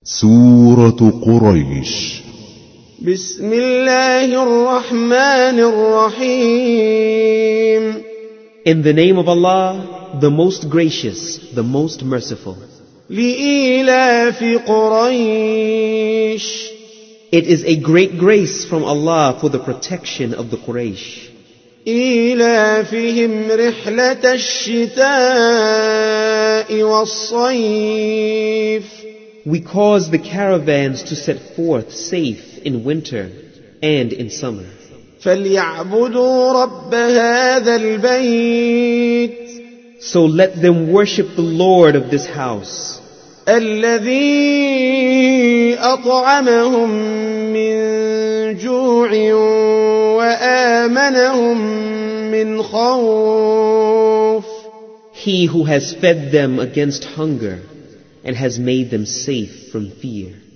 سورة قريش. بسم الله الرحمن الرحيم. In the name of Allah, the most gracious, the most merciful. لإيلاف قريش. It is a great grace from Allah for the protection of the Quraysh. إيلافهم رحلة الشتاء والصيف. We cause the caravans to set forth safe in winter and in summer. فليعبدوا رب هذا البيت. So let them worship the Lord of this house, الذي أطعمهم من جوع وآمنهم من خوف. He who has fed them against hunger and has made them safe from fear.